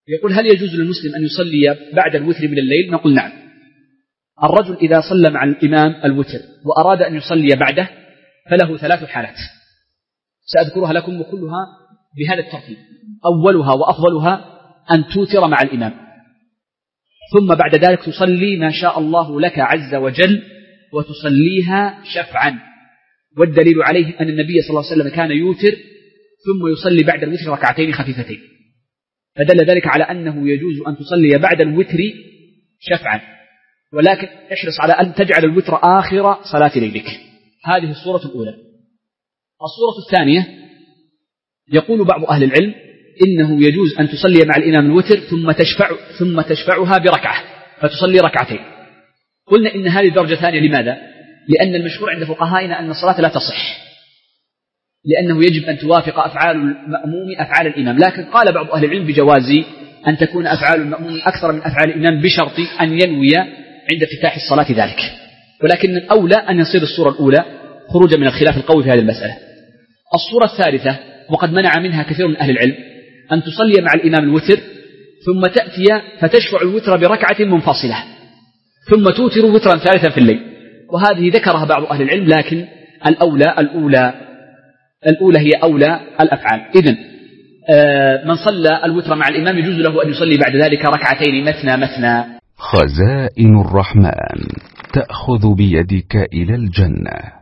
يقول: هل يجوز للمسلم أن يصلي بعد الوتر من الليل؟ نقول: نعم. الرجل إذا صلى مع الإمام الوتر وأراد أن يصلي بعده فله 3 حالات سأذكرها لكم وكلها بهذا الترتيب. أولها وأفضلها أن توتر مع الإمام، ثم بعد ذلك تصلي ما شاء الله لك عز وجل وتصليها شفعا. والدليل عليه أن النبي صلى الله عليه وسلم كان يوتر ثم يصلي بعد الوتر ركعتين خفيفتين، فدل ذلك على أنه يجوز أن تصلي بعد الوتر شفعا، ولكن احرص على أن تجعل الوتر آخر صلاة ليلك. هذه الصورة الأولى. الصورة الثانية يقول بعض أهل العلم إنه يجوز أن تصلي مع الإمام الوتر ثم تشفعها بركعة فتصلي ركعتين. قلنا إن هذه درجة ثانية. لماذا؟ لأن المشهور عند فقهائنا أن الصلاة لا تصح، لأنه يجب أن توافق أفعال المأموم أفعال الإمام، لكن قال بعض أهل العلم بجواز أن تكون أفعال المأموم أكثر من أفعال الإمام بشرط أن ينوي عند افتتاح الصلاة ذلك، ولكن الأولى أن يصير الصورة الأولى خروجا من الخلاف القوي في هذه المسألة. الصورة الثالثة وقد منع منها كثير من أهل العلم أن تصلي مع الإمام الوتر ثم تأتي فتشفع الوتر بركعة منفصلة ثم توتر وترا ثالثا في الليل، وهذه ذكرها بعض أهل العلم، لكن الأولى هي أولى الأفعال. إذن من صلى الوتر مع الإمام يجوز له أن يصلي بعد ذلك ركعتين مثنى مثنى. خزائن الرحمن تأخذ بيدك إلى الجنة.